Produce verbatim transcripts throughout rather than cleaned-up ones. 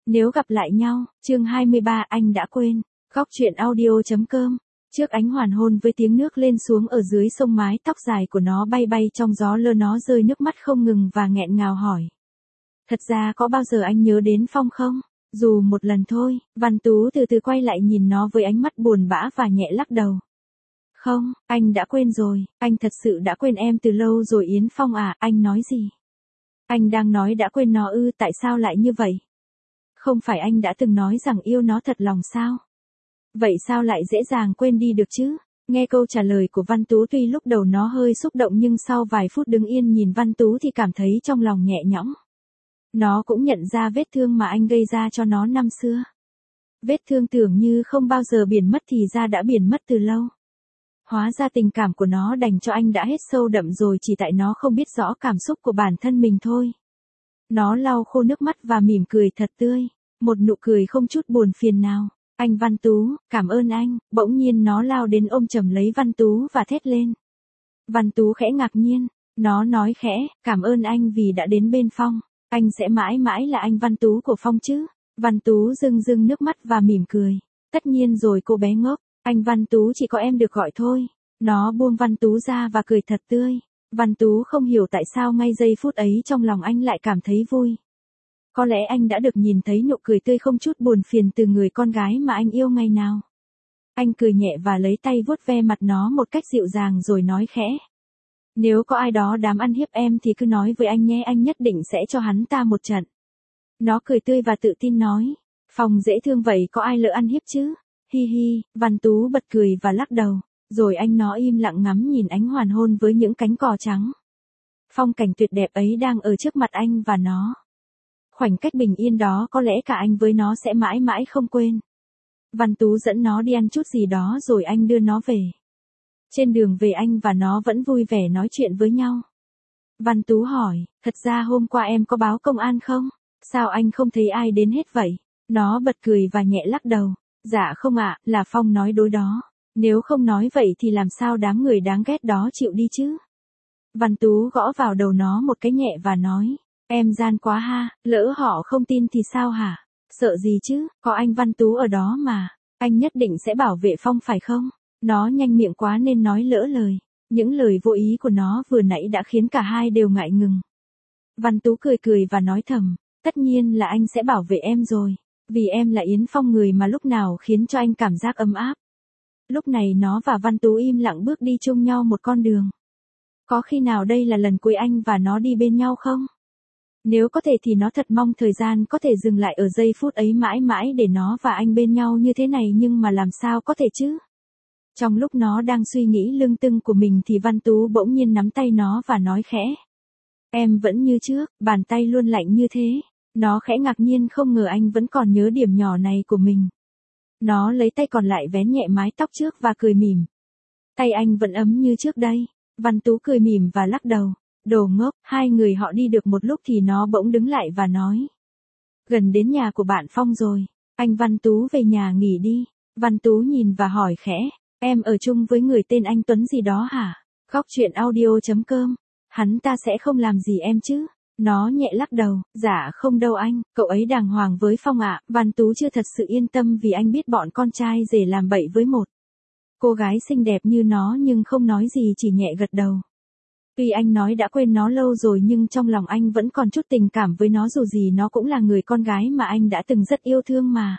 Nếu gặp lại nhau, chương hai mươi ba anh đã quên. Góc truyện audio.com. Trước ánh hoàng hôn với tiếng nước lên xuống ở dưới sông, mái tóc dài của nó bay bay trong gió lơ, nó rơi nước mắt không ngừng và nghẹn ngào hỏi. Thật ra có bao giờ anh nhớ đến Phong không? Dù một lần thôi. Văn Tú từ từ quay lại nhìn nó với ánh mắt buồn bã và nhẹ lắc đầu. Không, anh đã quên rồi, anh thật sự đã quên em từ lâu rồi Yến Phong à. Anh nói gì? Anh đang nói đã quên nó ư? Tại sao lại như vậy? Không phải anh đã từng nói rằng yêu nó thật lòng sao? Vậy sao lại dễ dàng quên đi được chứ? Nghe câu trả lời của Văn Tú, tuy lúc đầu nó hơi xúc động nhưng sau vài phút đứng yên nhìn Văn Tú thì cảm thấy trong lòng nhẹ nhõm. Nó cũng nhận ra vết thương mà anh gây ra cho nó năm xưa. Vết thương tưởng như không bao giờ biển mất thì ra đã biển mất từ lâu. Hóa ra tình cảm của nó dành cho anh đã hết sâu đậm rồi, chỉ tại nó không biết rõ cảm xúc của bản thân mình thôi. Nó lau khô nước mắt và mỉm cười thật tươi, một nụ cười không chút buồn phiền nào. Anh Văn Tú, cảm ơn anh. Bỗng nhiên nó lao đến ôm chầm lấy Văn Tú và thét lên. Văn Tú khẽ ngạc nhiên, nó nói khẽ, cảm ơn anh vì đã đến bên Phong. Anh sẽ mãi mãi là anh Văn Tú của Phong chứ? Văn Tú rưng rưng nước mắt và mỉm cười. Tất nhiên rồi cô bé ngốc, anh Văn Tú chỉ có em được gọi thôi. Nó buông Văn Tú ra và cười thật tươi. Văn Tú không hiểu tại sao ngay giây phút ấy trong lòng anh lại cảm thấy vui. Có lẽ anh đã được nhìn thấy nụ cười tươi không chút buồn phiền từ người con gái mà anh yêu ngày nào. Anh cười nhẹ và lấy tay vuốt ve mặt nó một cách dịu dàng rồi nói khẽ. Nếu có ai đó dám ăn hiếp em thì cứ nói với anh nhé, anh nhất định sẽ cho hắn ta một trận. Nó cười tươi và tự tin nói. Phong dễ thương vậy, có ai lỡ ăn hiếp chứ? Hi hi. Văn Tú bật cười và lắc đầu. Rồi anh nó im lặng ngắm nhìn ánh hoàng hôn với những cánh cò trắng. Phong cảnh tuyệt đẹp ấy đang ở trước mặt anh và nó. Khoảnh cách bình yên đó có lẽ cả anh với nó sẽ mãi mãi không quên. Văn Tú dẫn nó đi ăn chút gì đó rồi anh đưa nó về. Trên đường về anh và nó vẫn vui vẻ nói chuyện với nhau. Văn Tú hỏi, thật ra hôm qua em có báo công an không? Sao anh không thấy ai đến hết vậy? Nó bật cười và nhẹ lắc đầu. Dạ không ạ, là Phong nói dối đó. Nếu không nói vậy thì làm sao đám người đáng ghét đó chịu đi chứ? Văn Tú gõ vào đầu nó một cái nhẹ và nói. Em gian quá ha, lỡ họ không tin thì sao hả? Sợ gì chứ, có anh Văn Tú ở đó mà. Anh nhất định sẽ bảo vệ Phong phải không? Nó nhanh miệng quá nên nói lỡ lời. Những lời vô ý của nó vừa nãy đã khiến cả hai đều ngại ngừng. Văn Tú cười cười và nói thầm. Tất nhiên là anh sẽ bảo vệ em rồi. Vì em là Yến Phong, người mà lúc nào khiến cho anh cảm giác ấm áp. Lúc này nó và Văn Tú im lặng bước đi chung nhau một con đường. Có khi nào đây là lần cuối anh và nó đi bên nhau không? Nếu có thể thì nó thật mong thời gian có thể dừng lại ở giây phút ấy mãi mãi để nó và anh bên nhau như thế này, nhưng mà làm sao có thể chứ? Trong lúc nó đang suy nghĩ lưng tưng của mình thì Văn Tú bỗng nhiên nắm tay nó và nói khẽ. Em vẫn như trước, bàn tay luôn lạnh như thế. Nó khẽ ngạc nhiên không ngờ anh vẫn còn nhớ điểm nhỏ này của mình. Nó lấy tay còn lại vén nhẹ mái tóc trước và cười mỉm. Tay anh vẫn ấm như trước đây. Văn Tú cười mỉm và lắc đầu. Đồ ngốc. Hai người họ đi được một lúc thì nó bỗng đứng lại và nói. Gần đến nhà của bạn Phong rồi. Anh Văn Tú về nhà nghỉ đi. Văn Tú nhìn và hỏi khẽ. Em ở chung với người tên anh Tuấn gì đó hả? Góc truyện audio.com. Hắn ta sẽ không làm gì em chứ? Nó nhẹ lắc đầu. Dạ không đâu anh, cậu ấy đàng hoàng với Phong ạ. Văn Tú chưa thật sự yên tâm vì anh biết bọn con trai rể làm bậy với một cô gái xinh đẹp như nó, nhưng không nói gì, chỉ nhẹ gật đầu. Tuy anh nói đã quên nó lâu rồi nhưng trong lòng anh vẫn còn chút tình cảm với nó, dù gì nó cũng là người con gái mà anh đã từng rất yêu thương mà.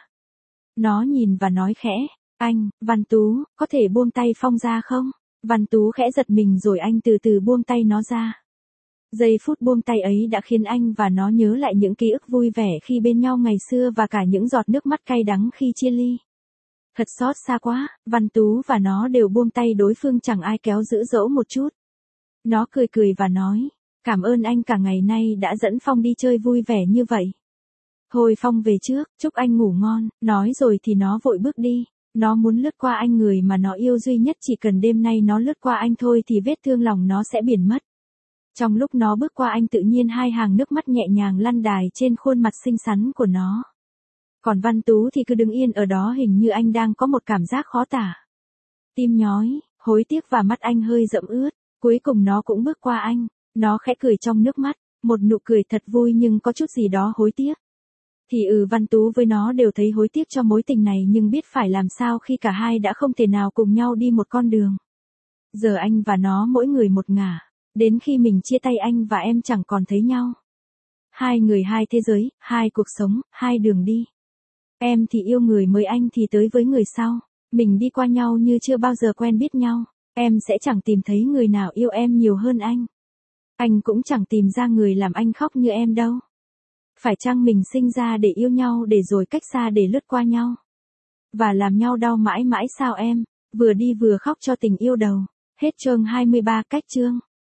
Nó nhìn và nói khẽ. Anh, Văn Tú, có thể buông tay Phong ra không? Văn Tú khẽ giật mình rồi anh từ từ buông tay nó ra. Giây phút buông tay ấy đã khiến anh và nó nhớ lại những ký ức vui vẻ khi bên nhau ngày xưa và cả những giọt nước mắt cay đắng khi chia ly. Thật xót xa quá. Văn Tú và nó đều buông tay đối phương, chẳng ai kéo giữ dẫu một chút. Nó cười cười và nói. Cảm ơn anh cả ngày nay đã dẫn Phong đi chơi vui vẻ như vậy. Thôi Phong về trước, chúc anh ngủ ngon. Nói rồi thì nó vội bước đi. Nó muốn lướt qua anh, người mà nó yêu duy nhất, chỉ cần đêm nay nó lướt qua anh thôi thì vết thương lòng nó sẽ biển mất. Trong lúc nó bước qua anh, tự nhiên hai hàng nước mắt nhẹ nhàng lăn đài trên khuôn mặt xinh xắn của nó. Còn Văn Tú thì cứ đứng yên ở đó, hình như anh đang có một cảm giác khó tả. Tim nhói, hối tiếc và mắt anh hơi rậm ướt. Cuối cùng nó cũng bước qua anh. Nó khẽ cười trong nước mắt, một nụ cười thật vui nhưng có chút gì đó hối tiếc. Thì ừ Văn Tú với nó đều thấy hối tiếc cho mối tình này nhưng biết phải làm sao khi cả hai đã không thể nào cùng nhau đi một con đường. Giờ anh và nó mỗi người một ngả. Đến khi mình chia tay anh và em chẳng còn thấy nhau. Hai người hai thế giới, hai cuộc sống, hai đường đi. Em thì yêu người mới, anh thì tới với người sau. Mình đi qua nhau như chưa bao giờ quen biết nhau. Em sẽ chẳng tìm thấy người nào yêu em nhiều hơn anh. Anh cũng chẳng tìm ra người làm anh khóc như em đâu. Phải chăng mình sinh ra để yêu nhau để rồi cách xa để lướt qua nhau? Và làm nhau đau mãi mãi sao em? Vừa đi vừa khóc cho tình yêu đầu. Hết chương hai mươi ba cách chương.